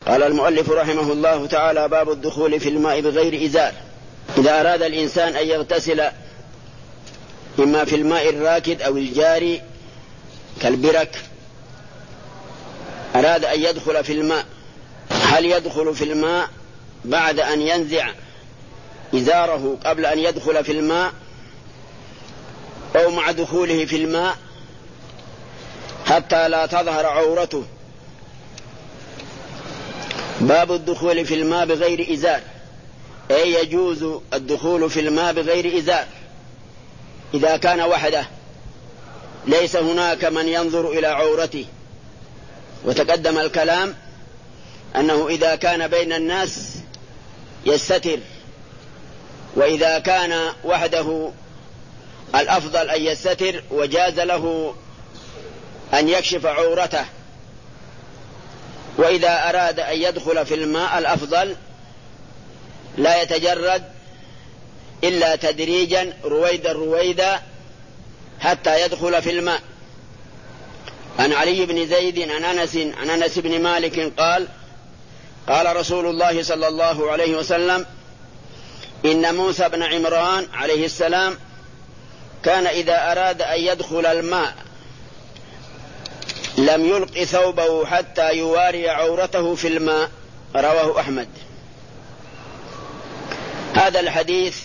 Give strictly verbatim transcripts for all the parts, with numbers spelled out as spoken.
قال المؤلف رحمه الله تعالى: باب الدخول في الماء بغير إزار. إذا أراد الإنسان أن يغتسل إما في الماء الراكد أو الجاري كالبرك، أراد أن يدخل في الماء، هل يدخل في الماء بعد أن ينزع إزاره قبل أن يدخل في الماء أو مع دخوله في الماء حتى لا تظهر عورته؟ باب الدخول في الماء بغير إزار، أي يجوز الدخول في الماء بغير إزار إذا كان وحده ليس هناك من ينظر إلى عورته. وتقدم الكلام أنه إذا كان بين الناس يستتر، وإذا كان وحده الأفضل أن يستتر وجاز له أن يكشف عورته. وإذا أراد أن يدخل في الماء الأفضل لا يتجرد إلا تدريجا رويدا رويدا حتى يدخل في الماء. عن علي بن زيد عن أنس عن أنس بن مالك قال: قال رسول الله صلى الله عليه وسلم: إن موسى بن عمران عليه السلام كان إذا أراد أن يدخل الماء لم يلق ثوبه حتى يواري عورته في الماء. رواه أحمد. هذا الحديث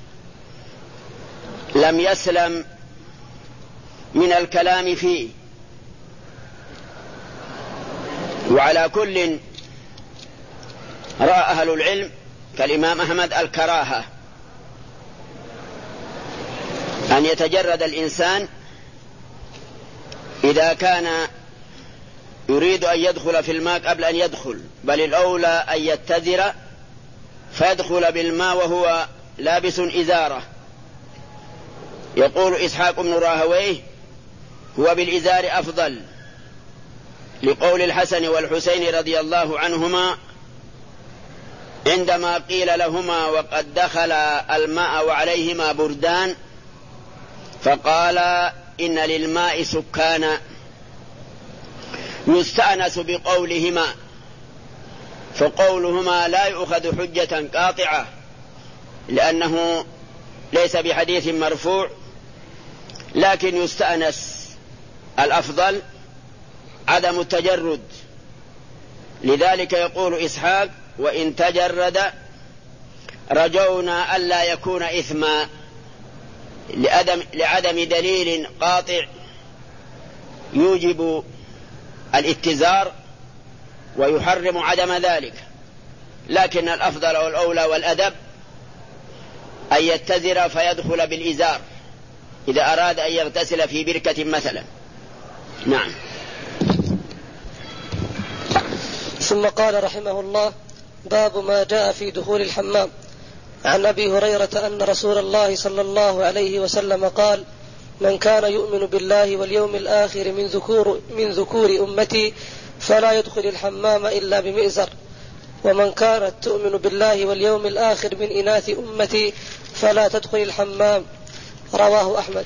لم يسلم من الكلام فيه، وعلى كل رأى أهل العلم كالإمام أحمد الكراهة أن يتجرد الإنسان إذا كان يريد أن يدخل في الماء قبل أن يدخل، بل الأولى أن يتزر فيدخل بالماء وهو لابس إزارة. يقول إسحاق بن راهويه: هو بالإزار أفضل، لقول الحسن والحسين رضي الله عنهما عندما قيل لهما وقد دخل الماء وعليهما بردان فقال: إن للماء سكانا. يستأنس بقولهما، فقولهما لا يؤخذ حجة قاطعة لأنه ليس بحديث مرفوع، لكن يستأنس. الأفضل عدم التجرد، لذلك يقول إسحاق: وإن تجرد رجونا ألا يكون إثما، لعدم, لعدم دليل قاطع يوجب الاتزار ويحرم عدم ذلك. لكن الأفضل والأولى والأدب أن يتزر فيدخل بالإزار إذا أراد أن يغتسل في بركة مثلا. نعم. ثم قال رحمه الله: باب ما جاء في دخول الحمام. عن أبي هريرة أن رسول الله صلى الله عليه وسلم قال: من كان يؤمن بالله واليوم الآخر من ذكور, من ذكور أمتي فلا يدخل الحمام إلا بمئزر، ومن كانت تؤمن بالله واليوم الآخر من إناث أمتي فلا تدخل الحمام. رواه أحمد.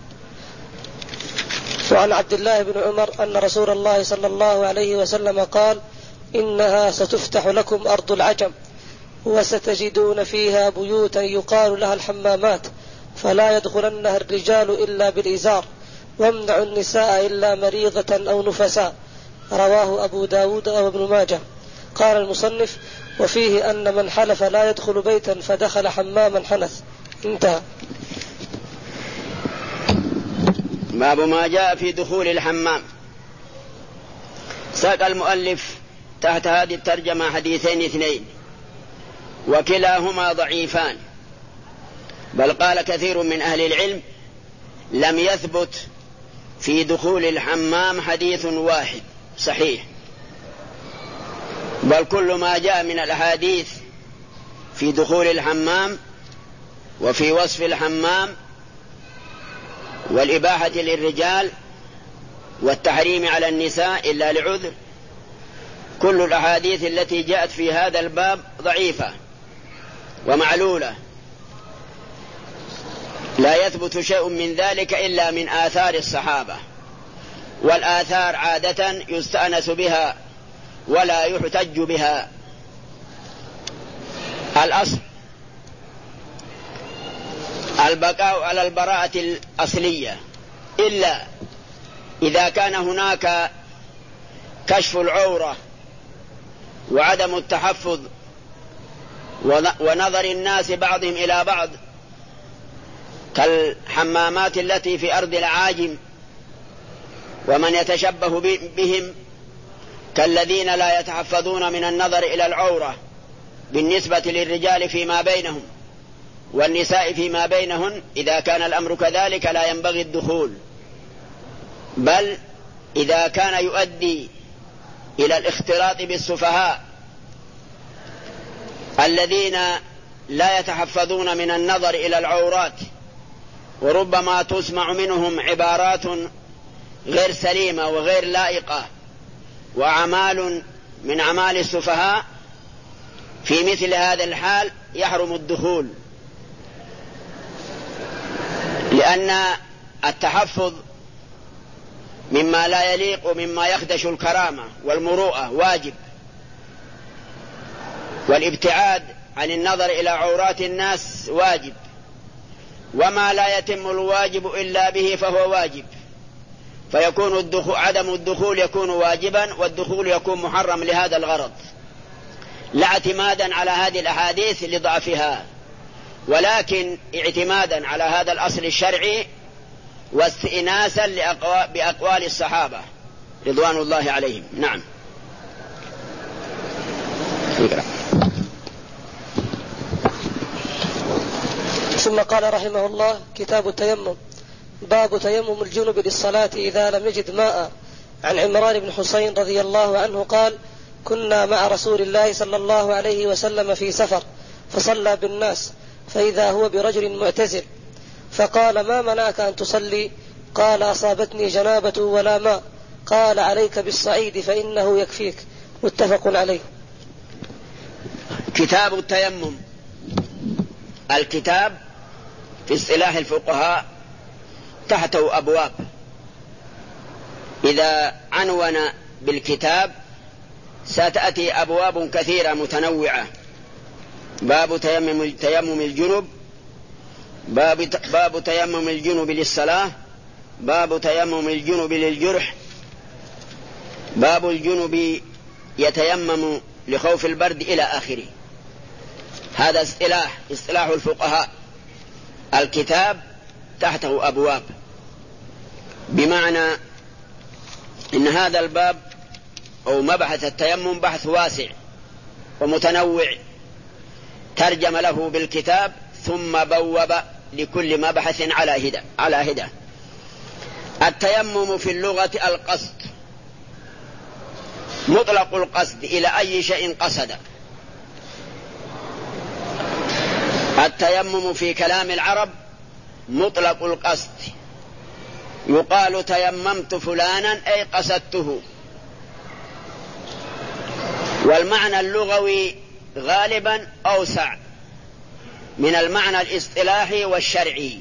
وعن عبد الله بن عمر أن رسول الله صلى الله عليه وسلم قال: إنها ستفتح لكم أرض العجم وستجدون فيها بيوتا يقال لها الحمامات، فلا يدخلنها الرجال إلا بالإزار، وامنعوا النساء إلا مريضة أو نفساء. رواه أبو داود وابن ماجه. قال المصنف: وفيه أن من حلف لا يدخل بيتا فدخل حماما حنث. انتهى. باب ما جاء في دخول الحمام. ساق المؤلف تحت هذه الترجمة حديثين اثنين، وكلاهما ضعيفان، بل قال كثير من أهل العلم لم يثبت في دخول الحمام حديث واحد صحيح، بل كل ما جاء من الأحاديث في دخول الحمام وفي وصف الحمام والإباحة للرجال والتحريم على النساء إلا لعذر، كل الأحاديث التي جاءت في هذا الباب ضعيفة ومعلولة، لا يثبت شيء من ذلك إلا من آثار الصحابة، والآثار عادة يستأنس بها ولا يحتج بها. الأصل البقاء على البراءة الأصلية، إلا إذا كان هناك كشف العورة وعدم التحفظ ونظر الناس بعضهم إلى بعض، كالحمامات التي في أرض العاجم، ومن يتشبه بهم كالذين لا يتحفظون من النظر إلى العورة بالنسبة للرجال فيما بينهم والنساء فيما بينهن. إذا كان الأمر كذلك لا ينبغي الدخول، بل إذا كان يؤدي إلى الاختلاط بالسفهاء الذين لا يتحفظون من النظر إلى العورات، وربما تسمع منهم عبارات غير سليمة وغير لائقة وأعمال من أعمال السفهاء، في مثل هذا الحال يحرم الدخول، لأن التحفظ مما لا يليق ومما يخدش الكرامة والمروءة واجب، والابتعاد عن النظر إلى عورات الناس واجب، وما لا يتم الواجب إلا به فهو واجب، فيكون الدخول عدم الدخول يكون واجبا والدخول يكون محرم لهذا الغرض، لا اعتمادا على هذه الأحاديث لضعفها، ولكن اعتمادا على هذا الأصل الشرعي واستئناسا بأقوال الصحابة رضوان الله عليهم. نعم. ثم قال رحمه الله: كتاب التيمم. باب تيمم الجنب للصلاة إذا لم يجد ماء. عن عمران بن حسين رضي الله عنه قال: كنا مع رسول الله صلى الله عليه وسلم في سفر، فصلى بالناس، فإذا هو برجل معتزل، فقال: ما منعك أن تصلي؟ قال: أصابتني جنابة ولا ماء. قال: عليك بالصعيد فإنه يكفيك. متفق عليه. كتاب التيمم. الكتاب في اصطلاح الفقهاء تحته أبواب، إذا عنون بالكتاب ستأتي أبواب كثيرة متنوعة: باب تيمم تيمم الجنب، باب باب تيمم الجنب للصلاة، باب تيمم الجنب للجرح، باب الجنب يتيمم لخوف البرد، إلى آخره. هذا اصطلاح اصطلاح الفقهاء. الكتاب تحته أبواب، بمعنى إن هذا الباب أو مبحث التيمم بحث واسع ومتنوع، ترجم له بالكتاب ثم بوب لكل مبحث على هدى على هدى. التيمم في اللغة القصد، مطلق القصد إلى أي شيء قصد. التيمم في كلام العرب مطلق القصد، يقال تيممت فلانا أي قصدته. والمعنى اللغوي غالبا أوسع من المعنى الاصطلاحي والشرعي،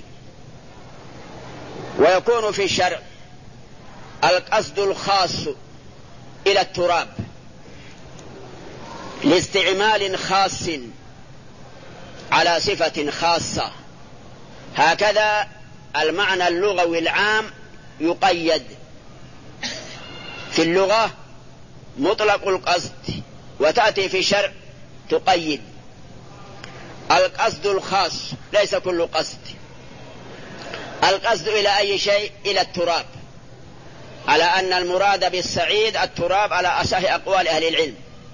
ويكون في الشرع القصد الخاص إلى التراب لاستعمال خاص على صفة خاصة، هكذا المعنى اللغوي العام يقيد. في اللغة مطلق القصد، وتأتي في الشرع تقيد. القصد الخاص ليس كل قصد. القصد إلى أي شيء؟ إلى التراب، على أن المراد بالسعيد التراب على أصح أقوال أهل العلم.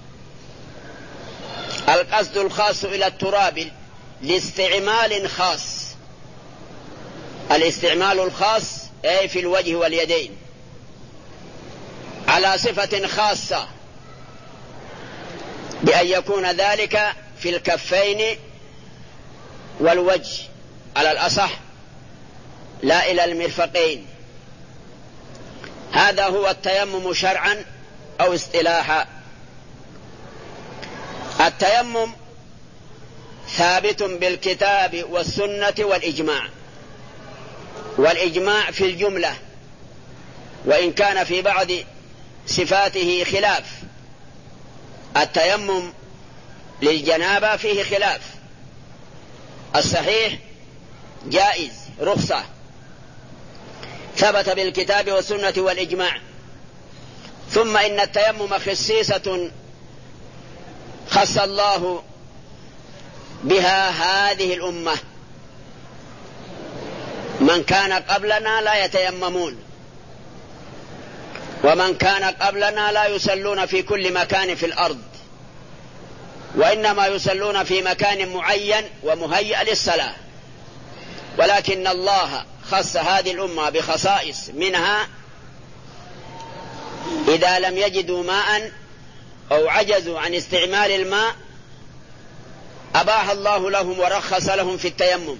القصد الخاص إلى التراب لاستعمال خاص. الاستعمال الخاص أي في الوجه واليدين على صفة خاصة، بأن يكون ذلك في الكفين والوجه على الأصح، لا إلى المرفقين. هذا هو التيمم شرعا أو اصطلاحا. التيمم ثابت بالكتاب والسنة والإجماع، والإجماع في الجملة، وإن كان في بعض صفاته خلاف، التيمم للجنابة فيه خلاف. الصحيح جائز رخصة ثبت بالكتاب والسنة والإجماع. ثم إن التيمم خصيصة خص الله بها هذه الأمة، من كان قبلنا لا يتيممون، ومن كان قبلنا لا يصلون في كل مكان في الأرض، وإنما يصلون في مكان معين ومهيأ للصلاة. ولكن الله خص هذه الأمة بخصائص، منها إذا لم يجدوا ماء أو عجزوا عن استعمال الماء أباح الله لهم ورخص لهم في التيمم،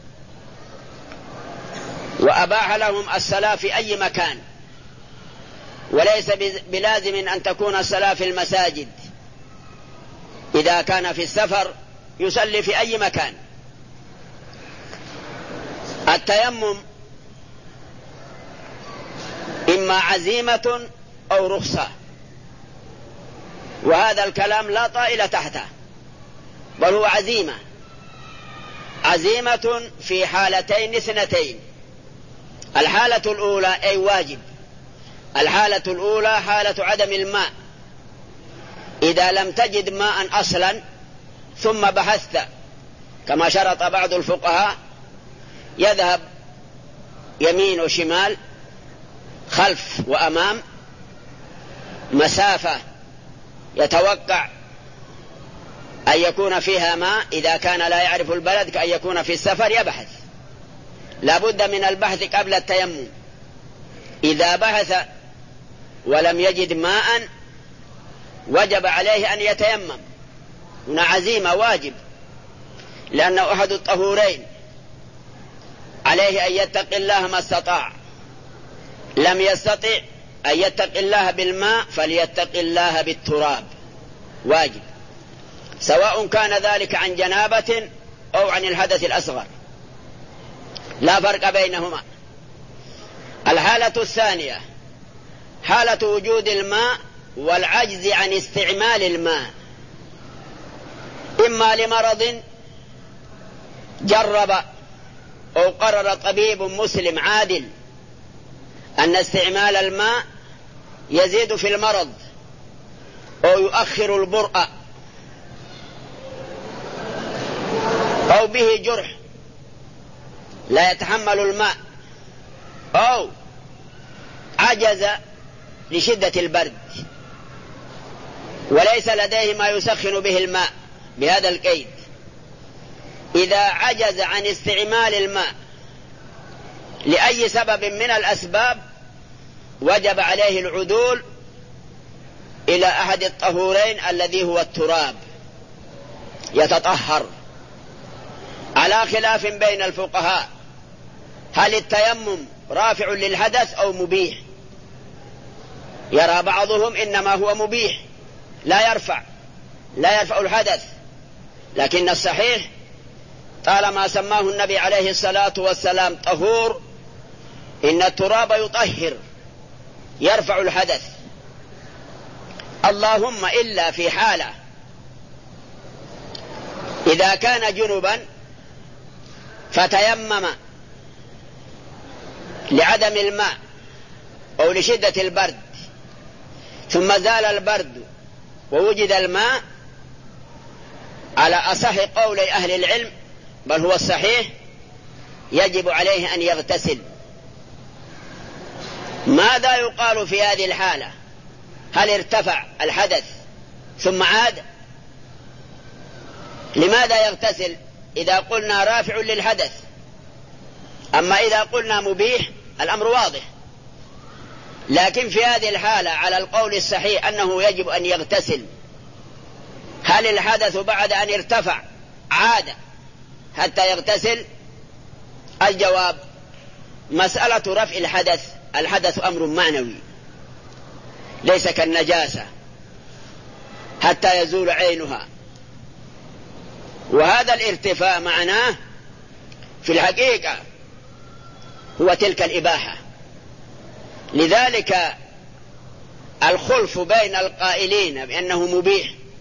وأباح لهم الصلاة في أي مكان، وليس بلازم أن تكون الصلاة في المساجد. إذا كان في السفر يصلي في أي مكان. التيمم إما عزيمة أو رخصة، وهذا الكلام لا طائل تحته، بل هو عزيمة. عزيمة في حالتين اثنتين. الحالة الأولى أي واجب. الحالة الأولى حالة عدم الماء، إذا لم تجد ماء أصلا ثم بحثت كما شرط بعض الفقهاء، يذهب يمين وشمال خلف وأمام مسافة يتوقع أن يكون فيها ماء، إذا كان لا يعرف البلد كأن يكون في السفر يبحث. لا بد من البحث قبل التيمم. إذا بحث ولم يجد ماء وجب عليه أن يتيمم. هنا عزيمة واجب، لأنه أحد الطهورين، عليه أن يتقي الله ما استطاع. لم يستطع أن يتقي الله بالماء فليتقي الله بالتراب، واجب، سواء كان ذلك عن جنابة أو عن الحدث الأصغر، لا فرق بينهما. الحالة الثانية حالة وجود الماء والعجز عن استعمال الماء، إما لمرض جرب أو قرر طبيب مسلم عادل أن استعمال الماء يزيد في المرض أو يؤخر البرء، أو به جرح لا يتحمل الماء، أو عجز لشدة البرد وليس لديه ما يسخن به الماء بهذا القيد. إذا عجز عن استعمال الماء لأي سبب من الأسباب وجب عليه العدول إلى أحد الطهورين الذي هو التراب، يتطهر. على خلاف بين الفقهاء، هل التيمم رافع للحدث أو مبيح؟ يرى بعضهم إنما هو مبيح، لا يرفع لا يرفع الحدث، لكن الصحيح طالما سماه النبي عليه الصلاة والسلام طهور، إن التراب يطهر يرفع الحدث. اللهم إلا في حالة إذا كان جنبا فتيمم لعدم الماء أو لشدة البرد، ثم زال البرد ووجد الماء، على أصح قول أهل العلم بل هو الصحيح يجب عليه أن يغتسل. ماذا يقال في هذه الحالة؟ هل ارتفع الحدث ثم عاد؟ لماذا يغتسل إذا قلنا رافع للحدث؟ أما إذا قلنا مبيح الأمر واضح. لكن في هذه الحالة على القول الصحيح أنه يجب أن يغتسل. هل الحدث بعد أن ارتفع عاد حتى يغتسل؟ الجواب مسألة رفع الحدث، الحدث أمر معنوي ليس كالنجاسة حتى يزول عينها، وهذا الارتفاع معناه في الحقيقة هو تلك الإباحة. لذلك الخلف بين القائلين بأنه مبيح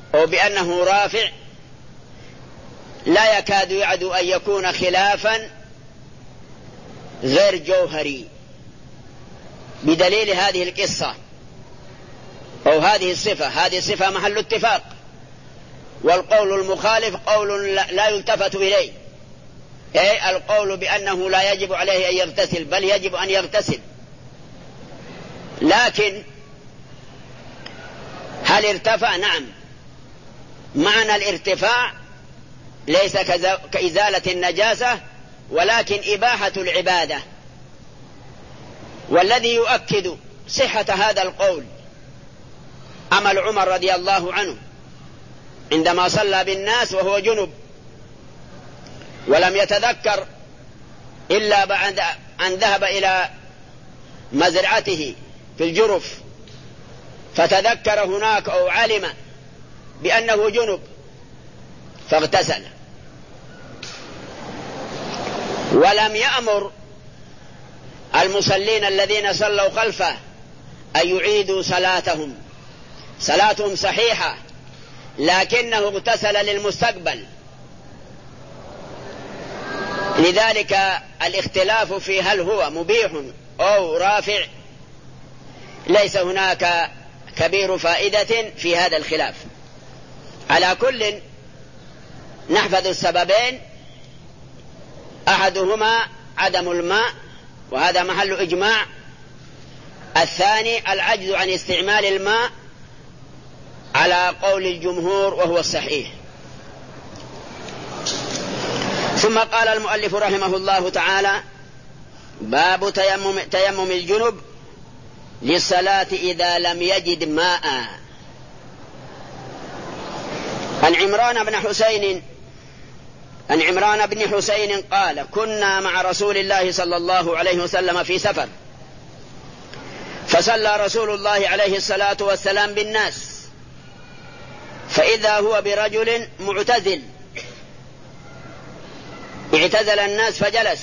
أو بأنه رافع لا يكاد يعد أن يكون خلافا غير جوهري، بدليل هذه القصة أو هذه الصفة. هذه الصفة محل اتفاق، والقول المخالف قول لا يلتفت إليه، أي القول بأنه لا يجب عليه أن يغتسل، بل يجب أن يغتسل. لكن هل ارتفع؟ نعم، معنى الارتفاع ليس كإزالة النجاسة، ولكن إباحة العبادة. والذي يؤكد صحة هذا القول عمل عمر رضي الله عنه عندما صلى بالناس وهو جنب، ولم يتذكر إلا بعد أن ذهب إلى مزرعته في الجرف، فتذكر هناك أو علم بأنه جنب فاغتسل، ولم يأمر المصلين الذين صلوا خلفه أن يعيدوا صلاتهم، صلاتهم صحيحة، لكنه اغتسل للمستقبل. لذلك الاختلاف في هل هو مبيح أو رافع ليس هناك كبير فائدة في هذا الخلاف. على كل نحفظ السببين، أحدهما عدم الماء وهذا محل إجماع، الثاني العجز عن استعمال الماء على قول الجمهور وهو الصحيح. ثم قال المؤلف رحمه الله تعالى: باب تيمم, تيمم الجنب للصلاة إذا لم يجد ماء. عن عمران بن حسين عن عمران بن حسين قال: كنا مع رسول الله صلى الله عليه وسلم في سفر، فصلى رسول الله عليه الصلاة والسلام بالناس، فإذا هو برجل معتزل، اعتزل الناس فجلس،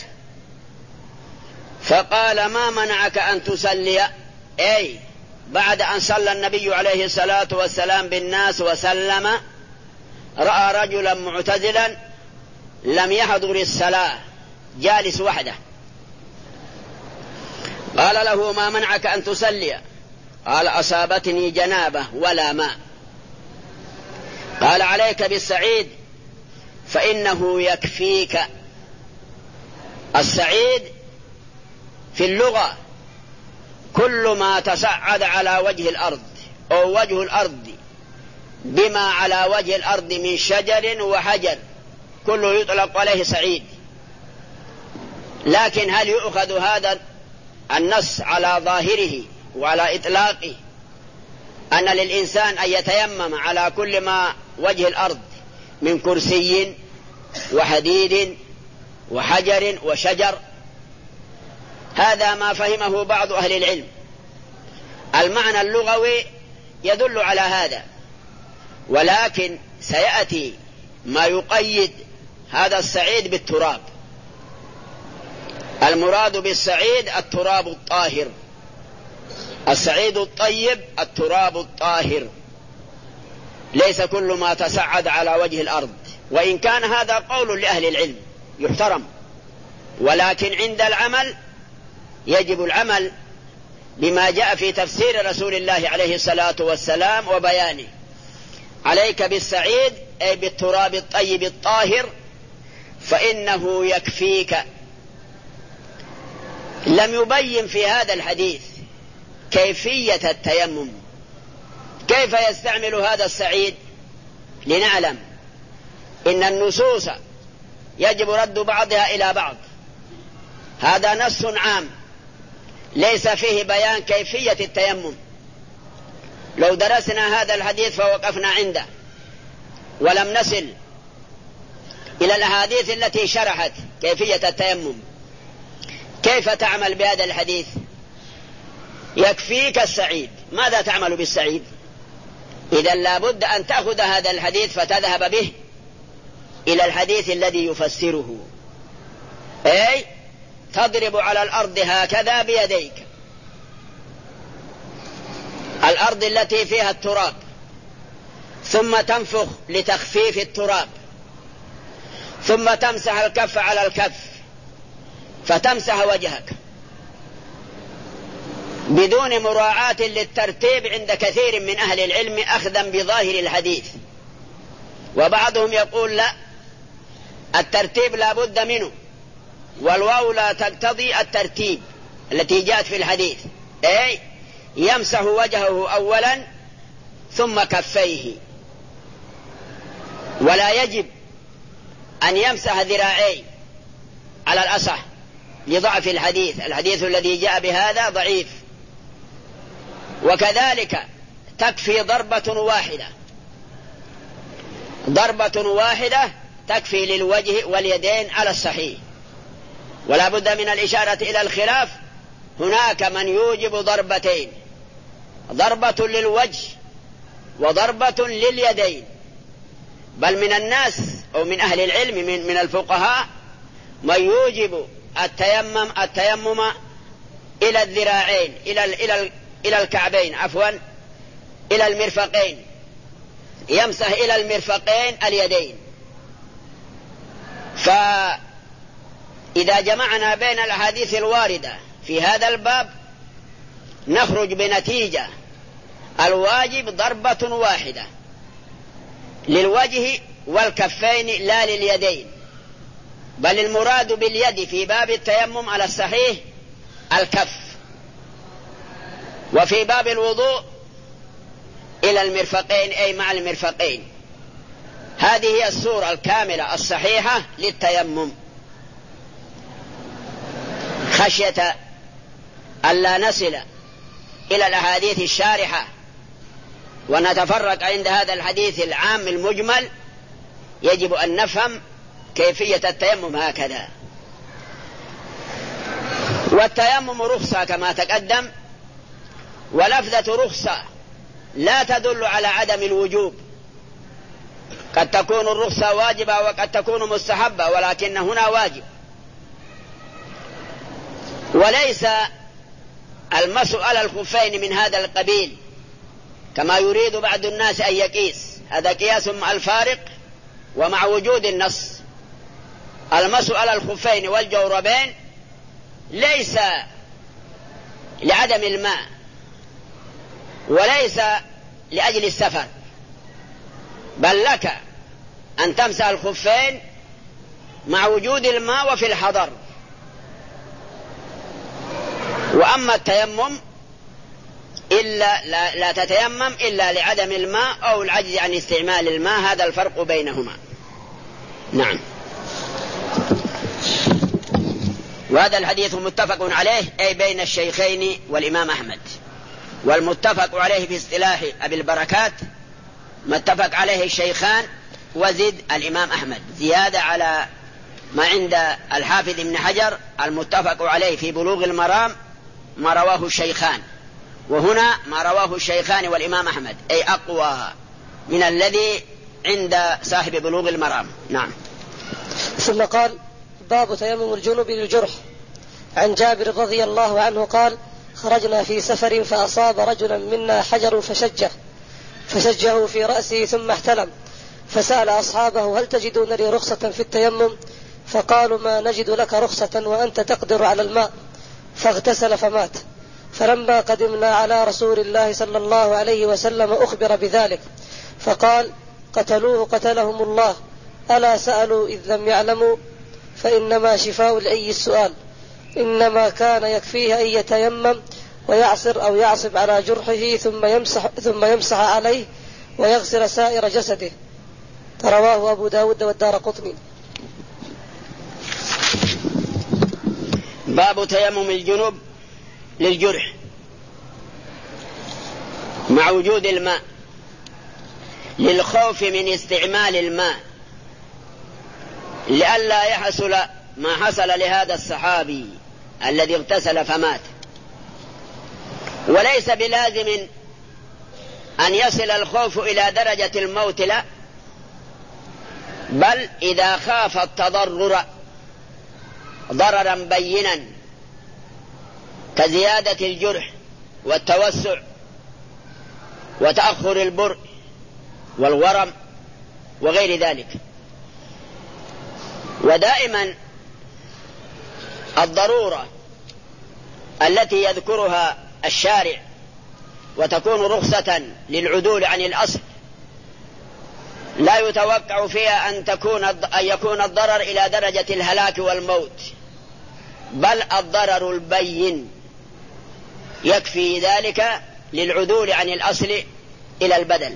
فقال: ما منعك أن تصلي؟ أي بعد أن صلى النبي عليه الصلاة والسلام بالناس وسلم، رأى رجلا معتزلا لم يحضر الصلاة جالس وحده، قال له: ما منعك أن تصلي؟ قال: أصابتني جنابة ولا ماء. قال: عليك بالسعيد فإنه يكفيك. السعيد في اللغة كل ما تصعد على وجه الأرض أو وجه الأرض بما على وجه الأرض من شجر وحجر كله يطلق عليه سعيد. لكن هل يؤخذ هذا النص على ظاهره وعلى إطلاقه أن للإنسان أن يتيمم على كل ما وجه الأرض من كرسي وحديد وحجر وشجر؟ هذا ما فهمه بعض أهل العلم. المعنى اللغوي يدل على هذا، ولكن سيأتي ما يقيد هذا السعيد بالتراب. المراد بالسعيد التراب الطاهر، السعيد الطيب التراب الطاهر، ليس كل ما تسعد على وجه الأرض. وإن كان هذا قول لأهل العلم يحترم، ولكن عند العمل يجب العمل بما جاء في تفسير رسول الله عليه الصلاة والسلام وبيانه. عليك بالسعيد أي بالتراب الطيب الطاهر فإنه يكفيك. لم يبين في هذا الحديث كيفية التيمم، كيف يستعمل هذا السعيد، لنعلم إن النصوص يجب رد بعضها إلى بعض. هذا نص عام ليس فيه بيان كيفية التيمم. لو درسنا هذا الحديث فوقفنا عنده ولم نصل إلى الأحاديث التي شرحت كيفية التيمم، كيف تعمل بهذا الحديث؟ يكفيك السعيد، ماذا تعمل بالسعيد؟ إذا لابد أن تأخذ هذا الحديث فتذهب به إلى الحديث الذي يفسره، أي تضرب على الأرض هكذا بيديك، الأرض التي فيها التراب، ثم تنفخ لتخفيف التراب، ثم تمسح الكف على الكف فتمسح وجهك بدون مراعاة للترتيب عند كثير من أهل العلم أخذا بظاهر الحديث. وبعضهم يقول لا، الترتيب لا بد منه، والواو لا تقتضي الترتيب التي جاءت في الحديث، أي يمسح وجهه أولا ثم كفيه، ولا يجب أن يمسح ذراعيه على الأصح لضعف الحديث، الحديث الذي جاء بهذا ضعيف. وكذلك تكفي ضربة واحدة، ضربة واحدة تكفي للوجه واليدين على الصحيح، ولا بد من الإشارة إلى الخلاف. هناك من يوجب ضربتين، ضربة للوجه وضربة لليدين، بل من الناس أو من أهل العلم من, من الفقهاء من يوجب التيمم التيمم إلى الذراعين إلى إلى إلى الكعبين عفوا إلى المرفقين، يمسح إلى المرفقين اليدين. فإذا جمعنا بين الأحاديث الواردة في هذا الباب نخرج بنتيجة الواجب ضربة واحدة للوجه والكفين لا لليدين، بل المراد باليد في باب التيمم على الصحيح الكف، وفي باب الوضوء إلى المرفقين أي مع المرفقين. هذه هي الصورة الكاملة الصحيحة للتيمم، خشية ألا نصل إلى الأحاديث الشارحة ونتفرق عند هذا الحديث العام المجمل. يجب أن نفهم كيفية التيمم هكذا. والتيمم رخصة كما تقدم، ولفظة رخصة لا تدل على عدم الوجوب، قد تكون الرخصة واجبة وقد تكون مستحبة، ولكن هنا واجب. وليس المسح على الخفين من هذا القبيل كما يريد بعض الناس أن يقيس، هذا قياس مع الفارق ومع وجود النص. المسح على الخفين والجوربين ليس لعدم الماء وليس لأجل السفر، بل لك أن تمسح الخفين مع وجود الماء وفي الحضر. وأما التيمم إلا لا, لا تتيمم إلا لعدم الماء أو العجز عن استعمال الماء، هذا الفرق بينهما. نعم. وهذا الحديث متفق عليه أي بين الشيخين والإمام أحمد، والمتفق عليه في اصطلاح أبي البركات ما اتفق عليه الشيخان وزد الإمام أحمد زيادة على ما عند الحافظ ابن حجر المتفق عليه في بلوغ المرام ما رواه الشيخان، وهنا ما رواه الشيخان والإمام أحمد أي أقوى من الذي عند صاحب بلوغ المرام. نعم. ثم قال: باب تيمم الجنوب للجرح. عن جابر رضي الله عنه قال: خرجنا في سفر فأصاب رجلا منا حجر فشجه فشجه في رأسه ثم احتلم، فسأل أصحابه: هل تجدون لي رخصة في التيمم؟ فقالوا: ما نجد لك رخصة وأنت تقدر على الماء. فاغتسل فمات. فلما قدمنا على رسول الله صلى الله عليه وسلم أخبر بذلك، فقال: قتلوه قتلهم الله، ألا سألوا إذ لم يعلموا؟ فإنما شفاء العي السؤال، إنما كان يكفيه أن يتيمم ويعصر أو يعصب على جرحه ثم يمسح, ثم يمسح عليه ويغسل سائر جسده. رواه أبو داود والدارقطني. باب تيمم الجنوب للجرح مع وجود الماء للخوف من استعمال الماء، لئلا يحصل ما حصل لهذا الصحابي الذي اغتسل فمات. وليس بلازم أن يصل الخوف إلى درجة الموت، لا، بل إذا خاف التضرر ضررا بينا كزيادة الجرح والتوسع وتأخر البرء والورم وغير ذلك. ودائما الضرورة التي يذكرها الشارع وتكون رخصة للعدول عن الأصل لا يتوقع فيها أن تكون أن يكون الضرر إلى درجة الهلاك والموت، بل الضرر البين يكفي ذلك للعدول عن الأصل إلى البدل.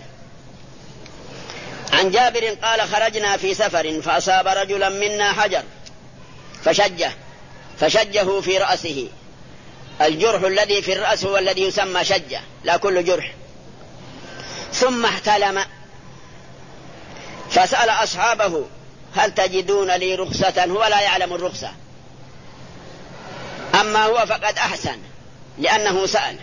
عن جابر قال: خرجنا في سفر فأصاب رجلا منا حجر فشجه فشجه في رأسه. الجرح الذي في الرأس هو الذي يسمى شجة، لا كل جرح. ثم احتلم فسأل أصحابه: هل تجدون لي رخصة؟ هو لا يعلم الرخصة، أما هو فقد أحسن لأنه سأل: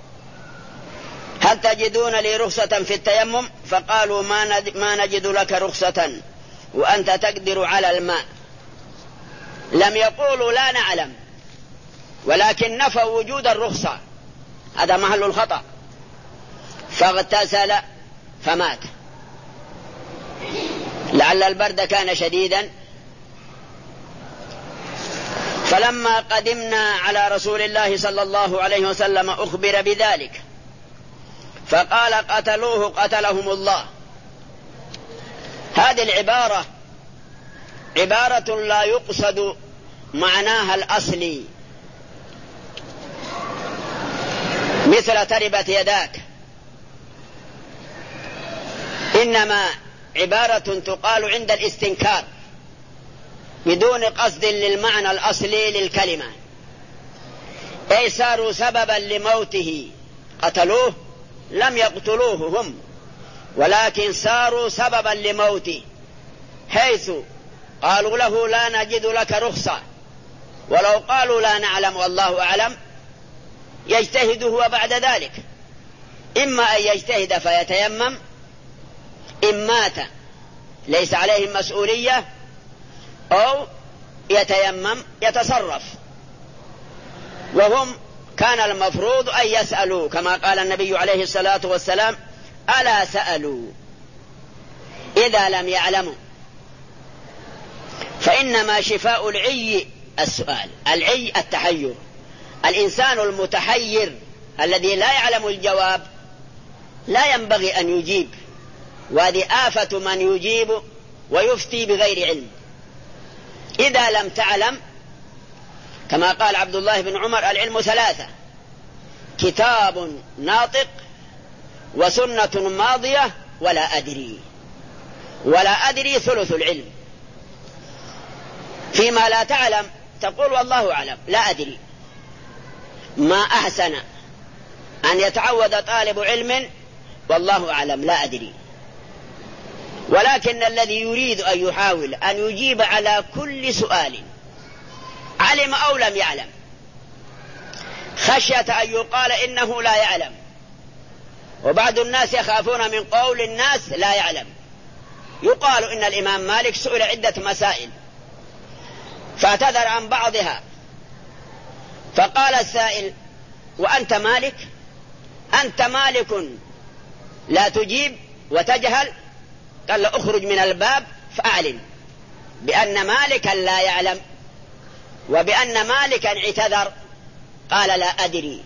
هل تجدون لي رخصة في التيمم؟ فقالوا: ما نجد لك رخصة وأنت تقدر على الماء. لم يقولوا لا نعلم، ولكن نفوا وجود الرخصة، هذا محل الخطأ. فاغتسل فمات، لعل البرد كان شديدا. فلما قدمنا على رسول الله صلى الله عليه وسلم أخبر بذلك فقال: قتلوه قتلهم الله. هذه العبارة عبارة لا يقصد معناها الأصلي، مثل تربت يداك، إنما عبارة تقال عند الاستنكار بدون قصد للمعنى الأصلي للكلمة، أي صاروا سببا لموته. قتلوه لم يقتلوه هم، ولكن صاروا سببا لموته، حيث قالوا له: لا نجد لك رخصة. ولو قالوا لا نعلم والله أعلم يجتهد هو بعد ذلك، إما أن يجتهد فيتيمم، إن مات ليس عليهم مسؤولية، أو يتيمم يتصرف. وهم كان المفروض أن يسألوا، كما قال النبي عليه الصلاة والسلام: ألا سألوا إذا لم يعلموا. فإنما شفاء العي السؤال، العي التحير. الإنسان المتحير الذي لا يعلم الجواب لا ينبغي أن يجيب، وهذه آفة من يجيب ويفتي بغير علم. إذا لم تعلم، كما قال عبد الله بن عمر: العلم ثلاثة: كتاب ناطق، وسنة ماضية، ولا أدري. ولا أدري ثلث العلم. فيما لا تعلم تقول والله أعلم، لا أدري. ما أحسن أن يتعود طالب علم والله أعلم لا أدري. ولكن الذي يريد أن يحاول أن يجيب على كل سؤال علم أو لم يعلم، خشية أن يقال إنه لا يعلم. وبعض الناس يخافون من قول الناس لا يعلم. يقال إن الإمام مالك سئل عدة مسائل فاعتذر عن بعضها، فقال السائل: وأنت مالك؟ أنت مالك لا تجيب وتجهل؟ قال له: اخرج من الباب فأعلن بأن مالكا لا يعلم وبأن مالكا اعتذر. قال: لا أدري.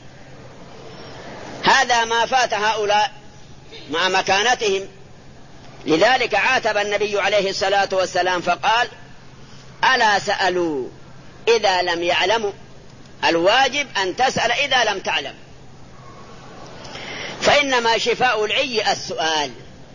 هذا ما فات هؤلاء مع مكانتهم. لذلك عاتب النبي عليه الصلاة والسلام فقال: ألا سألوا إذا لم يعلموا. الواجب أن تسأل إذا لم تعلم. فإنما شفاء العي السؤال.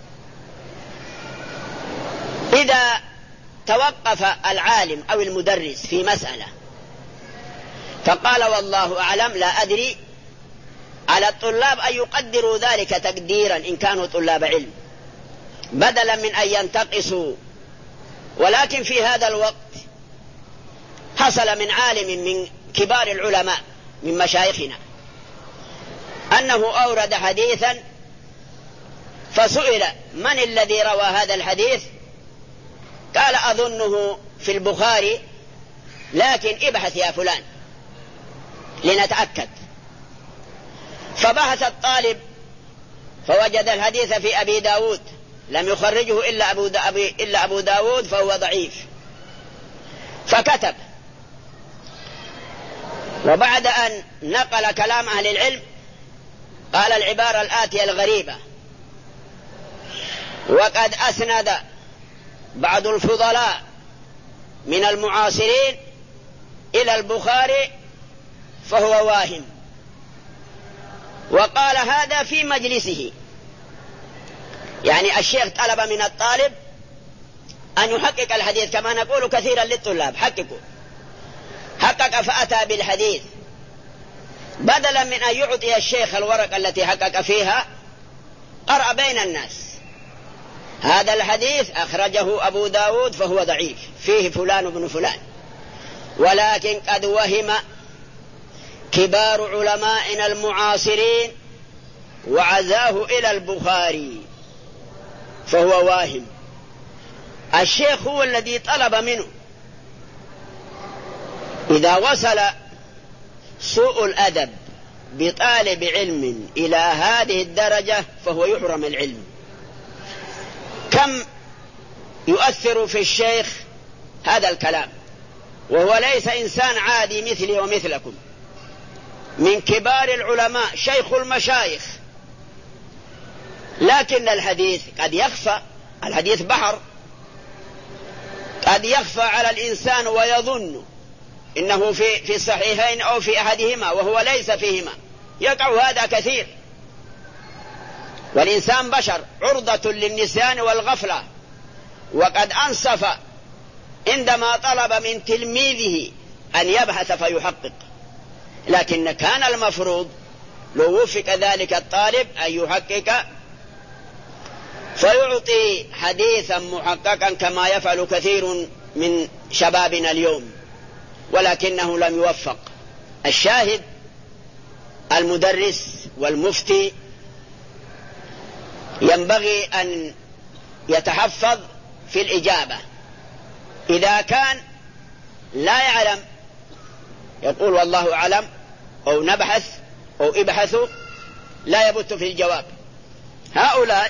إذا توقف العالم أو المدرس في مسألة فقال والله أعلم لا أدري، على الطلاب أن يقدروا ذلك تقديرا إن كانوا طلاب علم، بدلا من أن ينتقصوا. ولكن في هذا الوقت حصل من عالم من كبار العلماء من مشايخنا أنه أورد حديثا، فسئل: من الذي روى هذا الحديث؟ قال: أظنه في البخاري، لكن ابحث يا فلان لنتأكد. فبحث الطالب فوجد الحديث في أبي داود لم يخرجه إلا أبو, إلا أبو داود فهو ضعيف. فكتب، وبعد أن نقل كلام أهل العلم قال العبارة الآتية الغريبة: وقد أسند بعض الفضلاء من المعاصرين إلى البخاري فهو واهم. وقال هذا في مجلسه، يعني الشيخ طلب من الطالب أن يحقق الحديث، كما نقول كثيرا للطلاب: حققوا. حقق فأتى بالحديث، بدلا من أن يعطي الشيخ الورقة التي حقق فيها قرأ بين الناس: هذا الحديث أخرجه أبو داود فهو ضعيف، فيه فلان بن فلان، ولكن قد وهم كبار علمائنا المعاصرين وعزاه إلى البخاري فهو واهم. الشيخ هو الذي طلب منه. إذا وصل سوء الأدب بطالب علم إلى هذه الدرجة فهو يحرم العلم. كم يؤثر في الشيخ هذا الكلام وهو ليس إنسان عادي مثلي ومثلكم، من كبار العلماء، شيخ المشايخ، لكن الحديث قد يخفى. الحديث بحر، قد يخفى على الإنسان ويظن إنه في في الصحيحين أو في أحدهما وهو ليس فيهما. يقع هذا كثير، والإنسان بشر عرضة للنسيان والغفلة. وقد أنصف عندما طلب من تلميذه أن يبحث فيحقق، لكن كان المفروض لو وفق ذلك الطالب أن يحقق فيعطي حديثا محققا كما يفعل كثير من شبابنا اليوم، ولكنه لم يوفق. الشاهد: المدرس والمفتي ينبغي أن يتحفظ في الإجابة. إذا كان لا يعلم يقول والله أعلم، أو نبحث، أو ابحثوا، لا يبت في الجواب. هؤلاء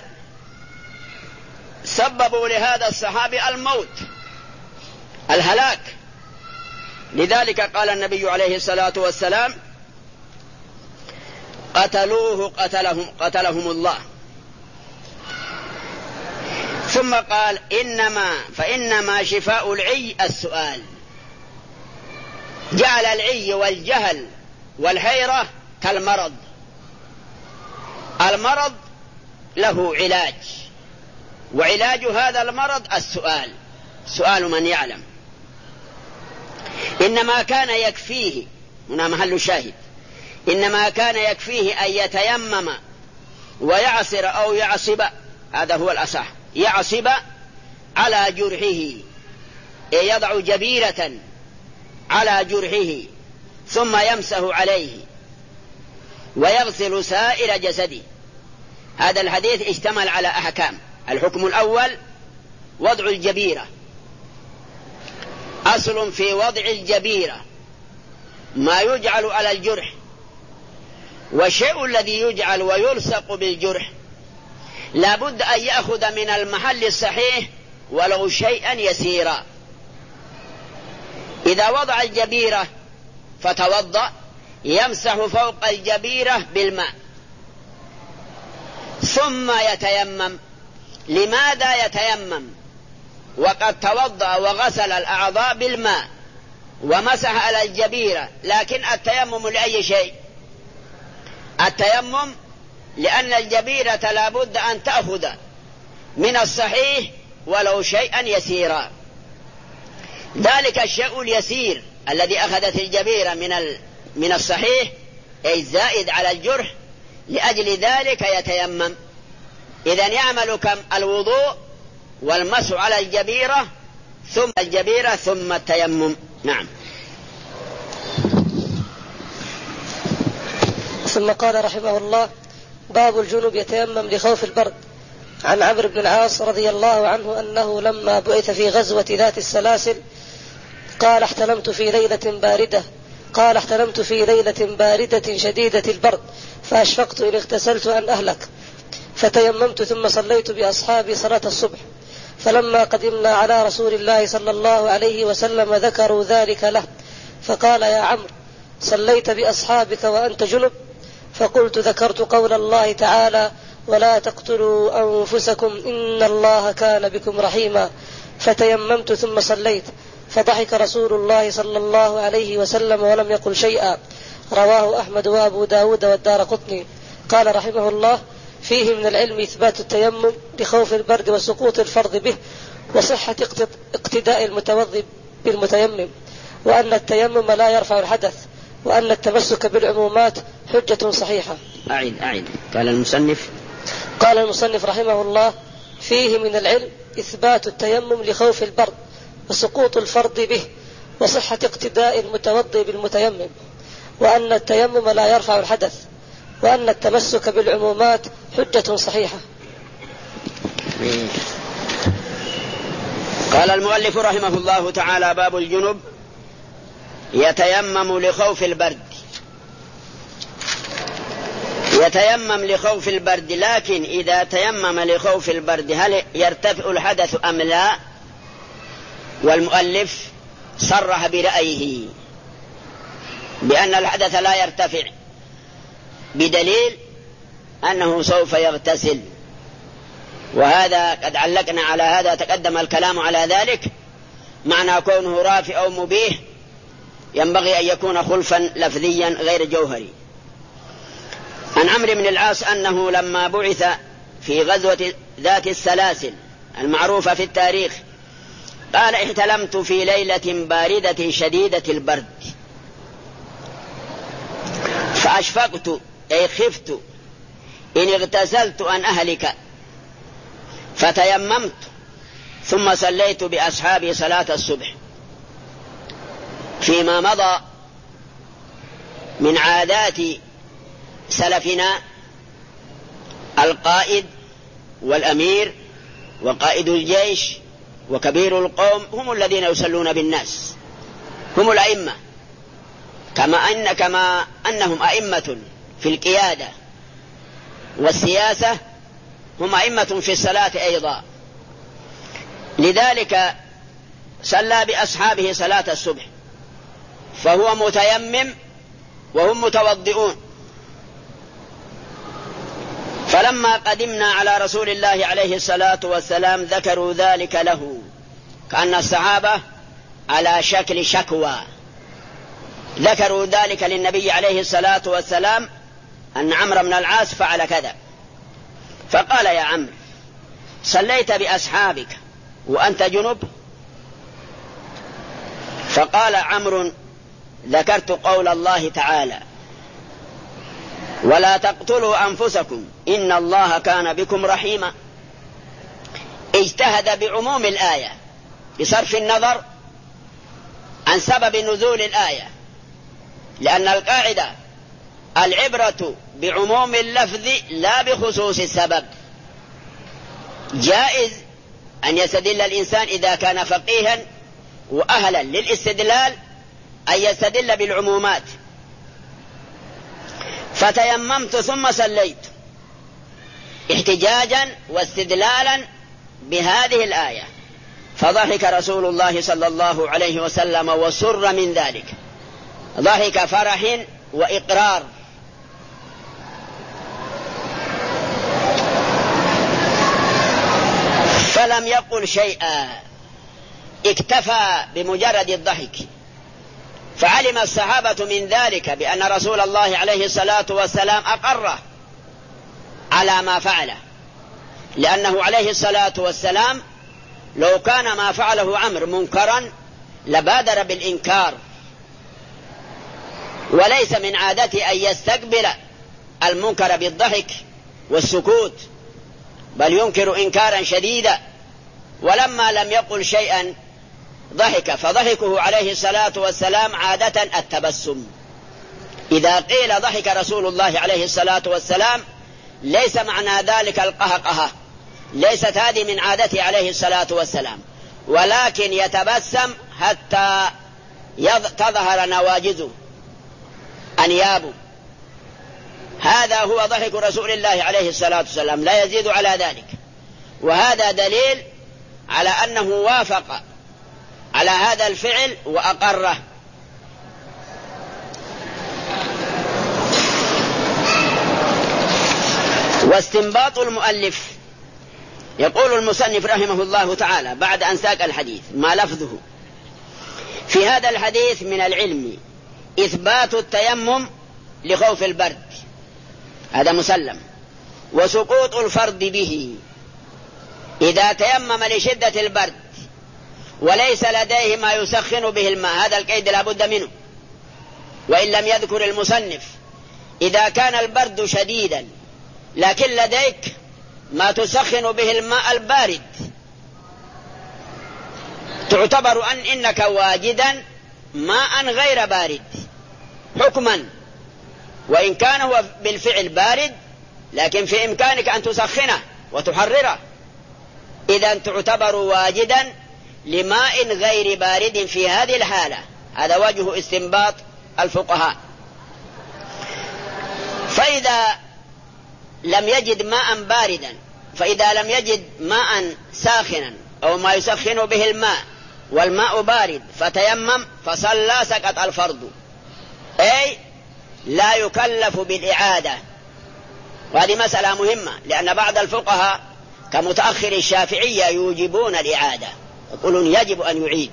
سببوا لهذا الصحابي الموت، الهلاك. لذلك قال النبي عليه الصلاة والسلام: قتلوه قتلهم, قتلهم الله. ثم قال: إنما فإنما شفاء العي السؤال. جعل العي والجهل والحيرة كالمرض. المرض له علاج، وعلاج هذا المرض السؤال، سؤال من يعلم. إنما كان يكفيه، هنا محل شاهد، إنما كان يكفيه أن يتيمم ويعصر أو يعصب، هذا هو الأصح، يعصب على جرحه، يضع جبيرة على جرحه ثم يمسه عليه ويغسل سائر جسده. هذا الحديث اشتمل على أحكام. الحكم الأول: وضع الجبيرة. أصل في وضع الجبيرة ما يجعل على الجرح، والشيء الذي يجعل ويلصق بالجرح لابد أن يأخذ من المحل الصحيح ولو شيئا يسيرا. إذا وضع الجبيرة فتوضأ يمسح فوق الجبيرة بالماء ثم يتيمم. لماذا يتيمم وقد توضأ وغسل الأعضاء بالماء ومسح على الجبيرة؟ لكن التيمم لأي شيء؟ التيمم لأن الجبيرة لابد أن تأخذ من الصحيح ولو شيئا يسيرا. ذلك الشيء اليسير الذي أخذت الجبيرة من من الصحيح أي زائد على الجرح، لأجل ذلك يتيمم. إذن يعمل كم؟ الوضوء والمسح على الجبيرة ثم الجبيرة ثم التيمم. نعم. ثم قال رحمه الله: باب الجنوب يتيمم لخوف البرد. عن عمرو بن العاص رضي الله عنه أنه لما بعث في غزوة ذات السلاسل قال: احتلمت في ليلة باردة قال احتلمت في ليلة باردة شديدة البرد فأشفقت إن اغتسلت أن أهلك، فتيممت ثم صليت بأصحابي صلاة الصبح. فلما قدمنا على رسول الله صلى الله عليه وسلم ذكروا ذلك له، فقال: يا عمرو، صليت بأصحابك وأنت جنب؟ فقلت: ذكرت قول الله تعالى: ولا تقتلوا أنفسكم إن الله كان بكم رحيما. فتيممت ثم صليت. فضحك رسول الله صلى الله عليه وسلم ولم يقل شيئا. رواه أحمد وأبو داود والدارقطني. قال رحمه الله: فيه من العلم إثبات التيمم لخوف البرد وسقوط الفرض به، وصحة اقتداء المتوضي بالمتيمم، وأن التيمم لا يرفع الحدث، وأن التمسك بالعمومات حجة صحيحة. أعيد أعيد قال المصنف قال المصنف رحمه الله: فيه من العلم إثبات التيمم لخوف البرد وسقوط الفرض به، وصحة اقتداء المتوضي بالمتيمم، وأن التيمم لا يرفع الحدث، وأن التمسك بالعمومات حجة صحيحة. قال المؤلف رحمه الله تعالى: باب الجنب يتيمم لخوف البرد. يتيمم لخوف البرد، لكن إذا تيمم لخوف البرد هل يرتفع الحدث أم لا؟ والمؤلف صرح برأيه بأن الحدث لا يرتفع، بدليل أنه سوف يغتسل، وهذا قد علقنا على هذا، تقدم الكلام على ذلك. معنى كونه رافع أو مبيه ينبغي أن يكون خلفا لفظيا غير جوهري. عن عمرو بن العاص أنه لما بعث في غزوة ذات السلاسل المعروفة في التاريخ قال: احتلمت في ليلة باردة شديدة البرد فأشفقت أي خفت إن اغتسلت أن أهلك، فتيممت ثم صليت بأصحابي صلاة الصبح. فيما مضى من عادات سلفنا القائد والأمير وقائد الجيش وكبير القوم هم الذين يصلون بالناس، هم الأئمة، كما أن كما أنهم أئمة في القيادة والسياسة هم أئمة في الصلاة أيضا. لذلك صلى بأصحابه صلاة الصبح فهو متيمم وهم متوضئون. فلما قدمنا على رسول الله عليه الصلاة والسلام ذكروا ذلك له، كأن الصحابة على شكل شكوى، ذكروا ذلك للنبي عليه الصلاة والسلام أن عمرو بن العاص فعل كذا. فقال: يا عمرو، صليت بأصحابك وأنت جنب؟ فقال عمرو: ذكرت قول الله تعالى: ولا تقتلوا أنفسكم إن الله كان بكم رحيما. اجتهد بعموم الآية بصرف النظر عن سبب نزول الآية، لأن القاعدة العبرة بعموم اللفظ لا بخصوص السبب. جائز أن يستدل الإنسان إذا كان فقيها وأهلا للاستدلال أن يستدل بالعمومات. فتيممت ثم صليت احتجاجا واستدلالا بهذه الآية، فضحك رسول الله صلى الله عليه وسلم وسر من ذلك، ضحك فرح وإقرار. فلم يقل شيئا، اكتفى بمجرد الضحك. فعلم الصحابة من ذلك بأن رسول الله عليه الصلاة والسلام أقره على ما فعله، لأنه عليه الصلاة والسلام لو كان ما فعله عمرو منكرا لبادر بالإنكار، وليس من عادته أن يستقبل المنكر بالضحك والسكوت، بل ينكر إنكارا شديدا. ولما لم يقل شيئا ضحك، فضحكه عليه الصلاة والسلام عادة التبسم. إذا قيل ضحك رسول الله عليه الصلاة والسلام ليس معنى ذلك القهقهة، ليست هذه من عادته عليه الصلاة والسلام، ولكن يتبسم حتى تظهر نواجذه أنيابه. هذا هو ضحك رسول الله عليه الصلاة والسلام، لا يزيد على ذلك. وهذا دليل على أنه وافق على هذا الفعل وأقره. واستنباط المؤلف، يقول المصنف رحمه الله تعالى بعد أن ساق الحديث ما لفظه: في هذا الحديث من العلم إثبات التيمم لخوف البرد، هذا مسلم، وسقوط الفرض به إذا تيمم لشدة البرد وليس لديه ما يسخن به الماء، هذا القيد لا بد منه. وإن لم يذكر المصنف إذا كان البرد شديدا لكن لديك ما تسخن به الماء البارد، تعتبر أن إنك واجدا ماء غير بارد حكما، وإن كان هو بالفعل بارد لكن في إمكانك أن تسخنه وتحرره، إذن تعتبر واجدا لماء غير بارد في هذه الحالة. هذا وجه استنباط الفقهاء. فإذا لم يجد ماء باردا، فإذا لم يجد ماء ساخنا أو ما يسخن به الماء والماء بارد فتيمم فصلى، سقط الفرض، أي لا يكلف بالإعادة. وهذه مسألة مهمة، لأن بعض الفقهاء كمتأخر الشافعية يوجبون الإعادة، يقولون يجب أن يعيد.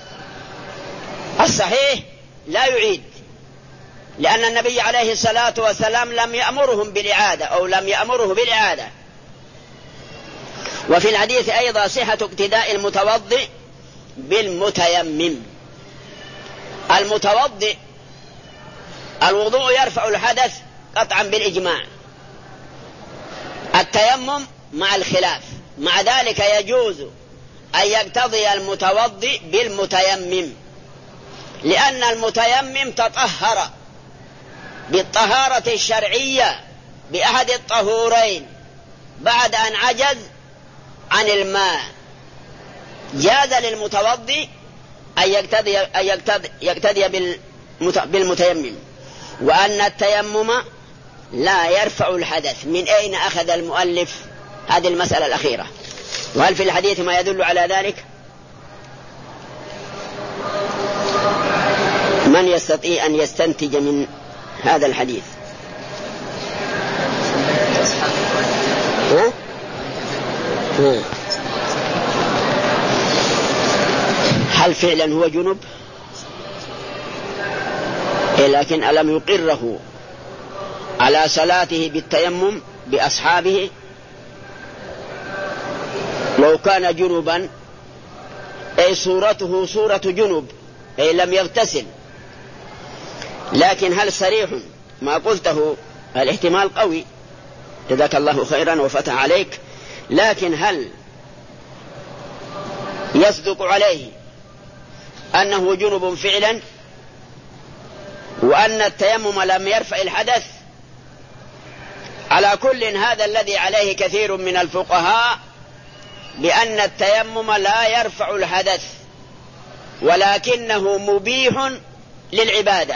الصحيح لا يعيد، لأن النبي عليه الصلاة والسلام لم يأمرهم بالإعادة أو لم يأمره بالإعادة. وفي الحديث أيضا صحة اقتداء المتوضئ بالمتيمم. المتوضئ الوضوء يرفع الحدث قطعا بالإجماع، التيمم مع الخلاف، مع ذلك يجوز أن يقتضي المتوضئ بالمتيمم، لأن المتيمم تطهر بالطهارة الشرعية بأحد الطهورين بعد أن عجز عن الماء. جاز للمتوضئ أن يقتدي, أن يقتدي, يقتدي بالمتيمم. وأن التيمم لا يرفع الحدث، من أين أخذ المؤلف هذه المسألة الأخيرة؟ وهل في الحديث ما يدل على ذلك؟ من يستطيع أن يستنتج من هذا الحديث؟ ها؟ ها؟ هل فعلا هو جنب؟ لكن ألم يقره على صلاته بالتيمم بأصحابه؟ لو كان جنبا أي صورته صورة جنب، أي لم يغتسل. لكن هل صريح ما قلته؟ الاحتمال قوي، جزاك الله خيرا وفتح عليك. لكن هل يصدق عليه أنه جنب فعلا وأن التيمم لم يرفع الحدث؟ على كل هذا الذي عليه كثير من الفقهاء، بأن التيمم لا يرفع الحدث ولكنه مبيح للعبادة.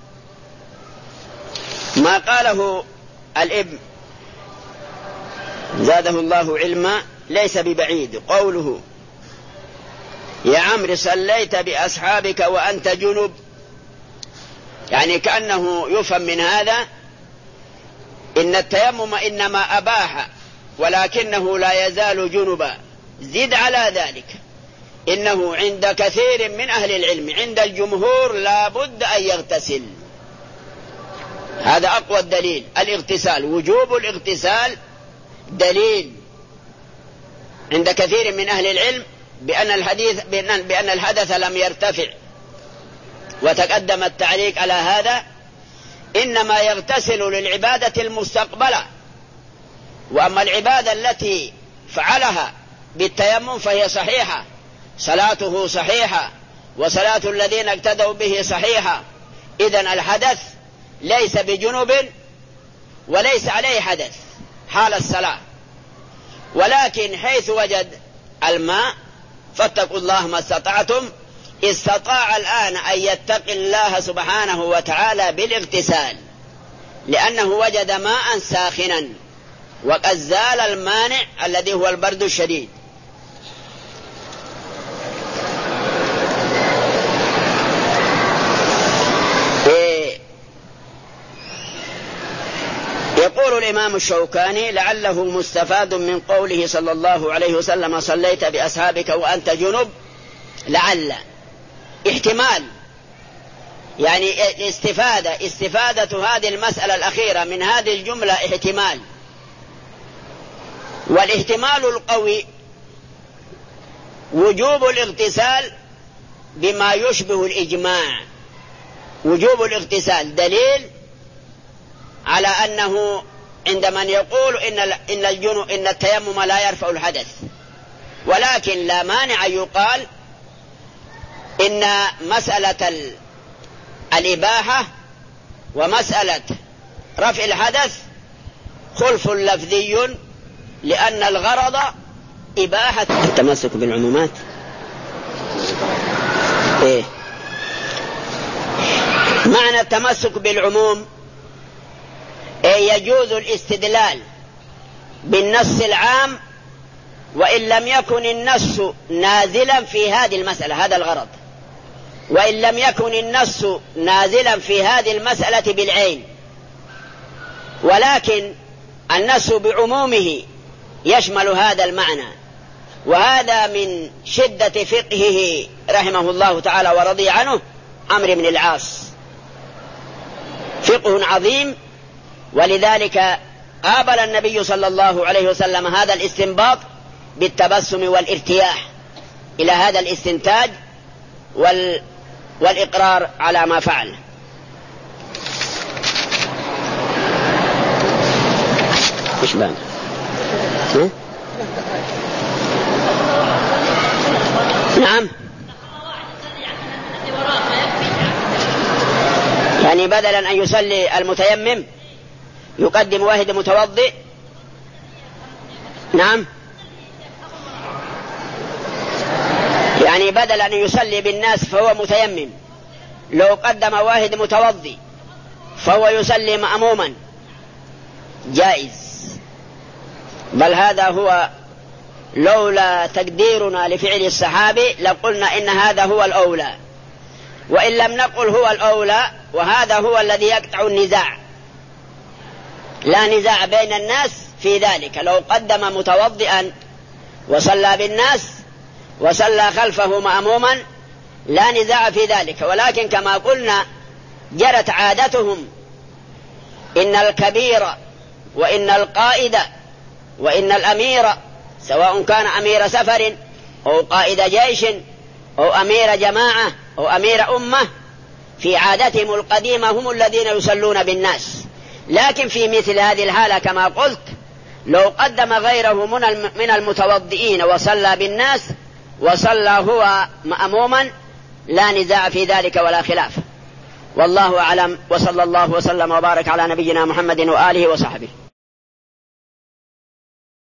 ما قاله الابن زاده الله علما ليس ببعيد، قوله يا عمرو صليت بأصحابك وأنت جنب، يعني كأنه يفهم من هذا إن التيمم إنما أباح ولكنه لا يزال جنبا. زد على ذلك إنه عند كثير من أهل العلم، عند الجمهور لا بد أن يغتسل. هذا أقوى الدليل، الاغتسال، وجوب الاغتسال دليل عند كثير من أهل العلم بأن الحديث بأن, بأن الحدث لم يرتفع. وتقدم التعليق على هذا، إنما يغتسل للعبادة المستقبلة، وأما العبادة التي فعلها بالتيمم فهي صحيحة، صلاته صحيحة وصلاة الذين اقتدوا به صحيحة. إذن الحدث ليس بجنب وليس عليه حدث حال الصلاة، ولكن حيث وجد الماء فاتقوا الله ما استطعتم. استطاع الآن أن يتقي الله سبحانه وتعالى بالاغتسال، لأنه وجد ماء ساخنا وقد زال المانع الذي هو البرد الشديد. يقول الإمام الشوكاني لعله مستفاد من قوله صلى الله عليه وسلم صليت بأصحابك وأنت جنب، لعل احتمال، يعني استفادة استفادة هذه المسألة الأخيرة من هذه الجملة احتمال، والاحتمال القوي وجوب الاغتسال بما يشبه الإجماع. وجوب الاغتسال دليل على أنه عند من يقول إن إن الجنوب إن التيمم لا يرفع الحدث، ولكن لا مانع يقال إن مسألة الإباحة ومسألة رفع الحدث خلف لفظي، لأن الغرض إباحة التمسك بالعمومات. إيه معنى التمسك بالعموم؟ إيه يجوز الاستدلال بالنص العام وإن لم يكن النص نازلا في هذه المسألة، هذا الغرض، وإن لم يكن النص نازلا في هذه المسألة بالعين، ولكن النص بعمومه يشمل هذا المعنى. وهذا من شدة فقهه رحمه الله تعالى ورضي عنه عمرو بن العاص، فقه عظيم، ولذلك قابل النبي صلى الله عليه وسلم هذا الاستنباط بالتبسم والارتياح إلى هذا الاستنتاج وال والإقرار على ما فعل. إيش بان؟ نعم، يعني بدلا أن يصلي المتيمم يقدم واحد متوضئ. نعم، يعني بدل أن يصلي بالناس فهو متيمم، لو قدم واحد متوضئ فهو يصلي مأموما جائز. بل هذا هو، لولا تقديرنا لفعل الصحابي لقلنا إن هذا هو الأولى، وإن لم نقل هو الأولى، وهذا هو الذي يقطع النزاع، لا نزاع بين الناس في ذلك. لو قدم متوضئا وصلى بالناس وصلى خلفه مأموما لا نزاع في ذلك، ولكن كما قلنا جرت عادتهم إن الكبير وإن القائد وإن الأمير، سواء كان أمير سفر أو قائد جيش أو أمير جماعة أو أمير أمة، في عادتهم القديمة هم الذين يصلون بالناس. لكن في مثل هذه الحالة كما قلت، لو قدم غيره من المتوضئين وصلى بالناس وصلى هو مأموما لا نزاع في ذلك ولا خلاف. والله أعلم، وصلى الله وسلم وبارك على نبينا محمد وآله وصحبه.